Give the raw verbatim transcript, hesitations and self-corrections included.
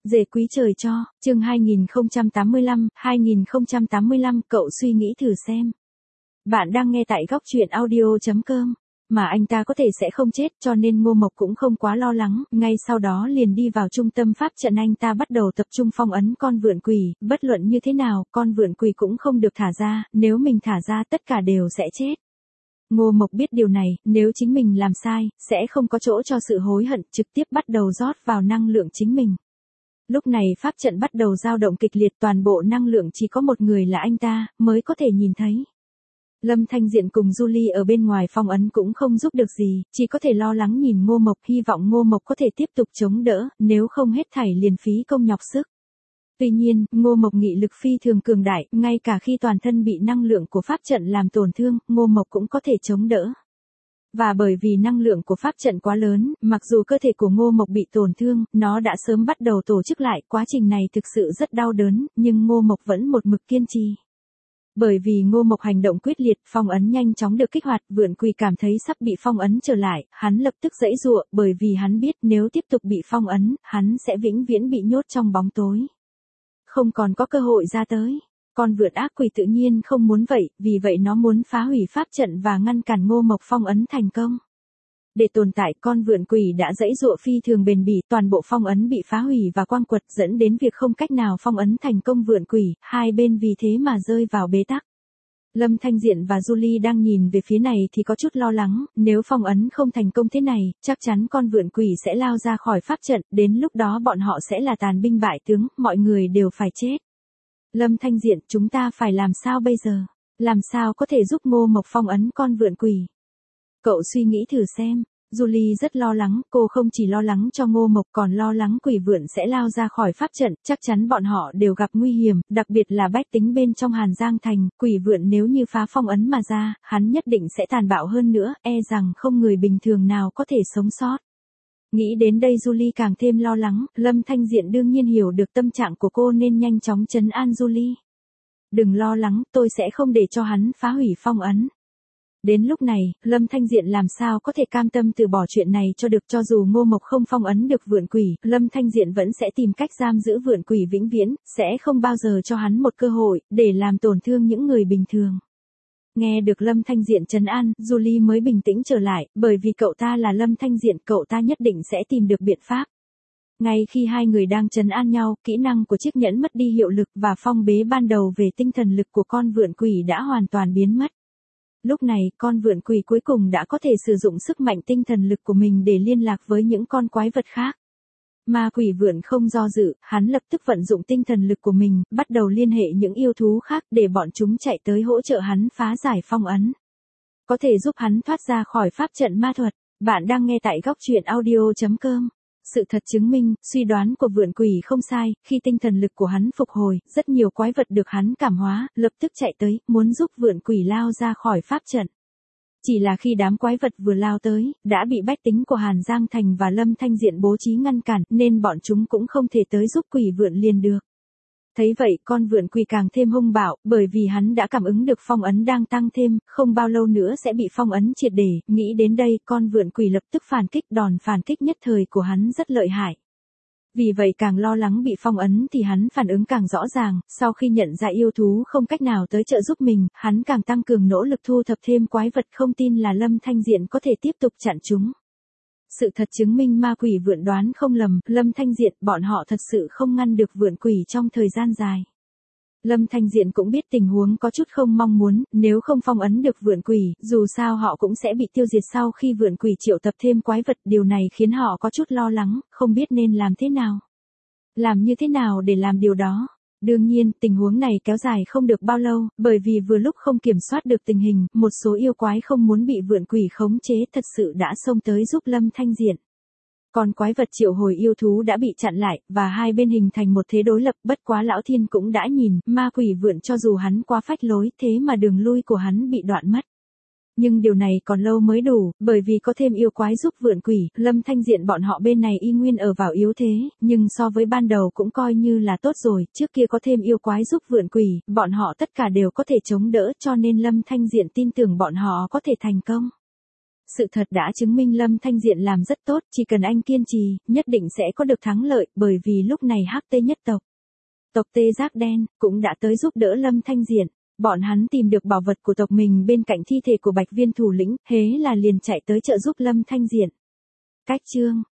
Dề quý trời cho, chương hai nghìn không trăm tám mươi lăm, hai nghìn không trăm tám mươi lăm, cậu suy nghĩ thử xem. Bạn đang nghe tại góc truyện audio chấm com, mà anh ta có thể sẽ không chết cho nên Ngô Mộc cũng không quá lo lắng, ngay sau đó liền đi vào trung tâm pháp trận anh ta bắt đầu tập trung phong ấn con vượn quỷ, bất luận như thế nào, con vượn quỷ cũng không được thả ra, nếu mình thả ra tất cả đều sẽ chết. Ngô Mộc biết điều này, nếu chính mình làm sai, sẽ không có chỗ cho sự hối hận, trực tiếp bắt đầu rót vào năng lượng chính mình. Lúc này pháp trận bắt đầu dao động kịch liệt, toàn bộ năng lượng chỉ có một người là anh ta, mới có thể nhìn thấy. Lâm Thanh Diện cùng Julie ở bên ngoài phong ấn cũng không giúp được gì, chỉ có thể lo lắng nhìn Ngô Mộc, hy vọng Ngô Mộc có thể tiếp tục chống đỡ, nếu không hết thảy liền phí công nhọc sức. Tuy nhiên, Ngô Mộc nghị lực phi thường cường đại, ngay cả khi toàn thân bị năng lượng của pháp trận làm tổn thương, Ngô Mộc cũng có thể chống đỡ. Và bởi vì năng lượng của pháp trận quá lớn, mặc dù cơ thể của Ngô Mộc bị tổn thương, nó đã sớm bắt đầu tổ chức lại, quá trình này thực sự rất đau đớn, nhưng Ngô Mộc vẫn một mực kiên trì. Bởi vì Ngô Mộc hành động quyết liệt, phong ấn nhanh chóng được kích hoạt, vượn quỷ cảm thấy sắp bị phong ấn trở lại, hắn lập tức giãy giụa, bởi vì hắn biết nếu tiếp tục bị phong ấn, hắn sẽ vĩnh viễn bị nhốt trong bóng tối. Không còn có cơ hội ra tới. Con vượn ác quỷ tự nhiên không muốn vậy, vì vậy nó muốn phá hủy pháp trận và ngăn cản Ngô Mộc phong ấn thành công. Để tồn tại, con vượn quỷ đã giãy giụa phi thường bền bỉ, toàn bộ phong ấn bị phá hủy và quang quật, dẫn đến việc không cách nào phong ấn thành công vượn quỷ, hai bên vì thế mà rơi vào bế tắc. Lâm Thanh Diện và Julie đang nhìn về phía này thì có chút lo lắng, nếu phong ấn không thành công thế này, chắc chắn con vượn quỷ sẽ lao ra khỏi pháp trận, đến lúc đó bọn họ sẽ là tàn binh bại tướng, mọi người đều phải chết. Lâm Thanh Diện, chúng ta phải làm sao bây giờ? Làm sao có thể giúp Ngô Mộc phong ấn con vượn quỷ? Cậu suy nghĩ thử xem. Julie rất lo lắng, cô không chỉ lo lắng cho Ngô Mộc còn lo lắng quỷ vượn sẽ lao ra khỏi pháp trận, chắc chắn bọn họ đều gặp nguy hiểm, đặc biệt là bách tính bên trong Hàn Giang Thành, quỷ vượn nếu như phá phong ấn mà ra, hắn nhất định sẽ tàn bạo hơn nữa, e rằng không người bình thường nào có thể sống sót. Nghĩ đến đây Julie càng thêm lo lắng, Lâm Thanh Diện đương nhiên hiểu được tâm trạng của cô nên nhanh chóng trấn an Julie. Đừng lo lắng, tôi sẽ không để cho hắn phá hủy phong ấn. Đến lúc này, Lâm Thanh Diện làm sao có thể cam tâm từ bỏ chuyện này cho được, cho dù Ngô Mộc không phong ấn được vượn quỷ, Lâm Thanh Diện vẫn sẽ tìm cách giam giữ vượn quỷ vĩnh viễn, sẽ không bao giờ cho hắn một cơ hội, để làm tổn thương những người bình thường. Nghe được Lâm Thanh Diện trấn an, Julie mới bình tĩnh trở lại, bởi vì cậu ta là Lâm Thanh Diện, cậu ta nhất định sẽ tìm được biện pháp. Ngay khi hai người đang trấn an nhau, kỹ năng của chiếc nhẫn mất đi hiệu lực và phong bế ban đầu về tinh thần lực của con vượn quỷ đã hoàn toàn biến mất. Lúc này, con vượn quỷ cuối cùng đã có thể sử dụng sức mạnh tinh thần lực của mình để liên lạc với những con quái vật khác. Ma quỷ vượn không do dự, hắn lập tức vận dụng tinh thần lực của mình, bắt đầu liên hệ những yêu thú khác để bọn chúng chạy tới hỗ trợ hắn phá giải phong ấn. Có thể giúp hắn thoát ra khỏi pháp trận ma thuật. Bạn đang nghe tại góc truyện audio chấm com. Sự thật chứng minh, suy đoán của vượn quỷ không sai, khi tinh thần lực của hắn phục hồi, rất nhiều quái vật được hắn cảm hóa, lập tức chạy tới, muốn giúp vượn quỷ lao ra khỏi pháp trận. Chỉ là khi đám quái vật vừa lao tới, đã bị bách tính của Hàn Giang Thành và Lâm Thanh Diện bố trí ngăn cản, nên bọn chúng cũng không thể tới giúp quỷ vượn liền được. Thấy vậy, con vượn quỷ càng thêm hung bạo, bởi vì hắn đã cảm ứng được phong ấn đang tăng thêm, không bao lâu nữa sẽ bị phong ấn triệt để, nghĩ đến đây, con vượn quỷ lập tức phản kích, đòn phản kích nhất thời của hắn rất lợi hại. Vì vậy càng lo lắng bị phong ấn thì hắn phản ứng càng rõ ràng, sau khi nhận ra yêu thú không cách nào tới trợ giúp mình, hắn càng tăng cường nỗ lực thu thập thêm quái vật, không tin là Lâm Thanh Diện có thể tiếp tục chặn chúng. Sự thật chứng minh ma quỷ vượn đoán không lầm, Lâm Thanh Diện, bọn họ thật sự không ngăn được vượn quỷ trong thời gian dài. Lâm Thanh Diện cũng biết tình huống có chút không mong muốn, nếu không phong ấn được vượn quỷ, dù sao họ cũng sẽ bị tiêu diệt sau khi vượn quỷ triệu tập thêm quái vật, điều này khiến họ có chút lo lắng, không biết nên làm thế nào. Làm như thế nào để làm điều đó? Đương nhiên, tình huống này kéo dài không được bao lâu, bởi vì vừa lúc không kiểm soát được tình hình, một số yêu quái không muốn bị vượn quỷ khống chế thật sự đã xông tới giúp Lâm Thanh Diện. Còn quái vật triệu hồi yêu thú đã bị chặn lại, và hai bên hình thành một thế đối lập, bất quá Lão Thiên cũng đã nhìn, ma quỷ vượn cho dù hắn quá phách lối, thế mà đường lui của hắn bị đoạn mất. Nhưng điều này còn lâu mới đủ, bởi vì có thêm yêu quái giúp vượn quỷ, Lâm Thanh Diện bọn họ bên này y nguyên ở vào yếu thế, nhưng so với ban đầu cũng coi như là tốt rồi, trước kia có thêm yêu quái giúp vượn quỷ, bọn họ tất cả đều có thể chống đỡ cho nên Lâm Thanh Diện tin tưởng bọn họ có thể thành công. Sự thật đã chứng minh Lâm Thanh Diện làm rất tốt, chỉ cần anh kiên trì, nhất định sẽ có được thắng lợi, bởi vì lúc này Hắc Tê nhất tộc, tộc Tê Giác Đen, cũng đã tới giúp đỡ Lâm Thanh Diện. Bọn hắn tìm được bảo vật của tộc mình bên cạnh thi thể của Bạch Viên thủ lĩnh, hế là liền chạy tới trợ giúp Lâm Thanh Diện. Cách chương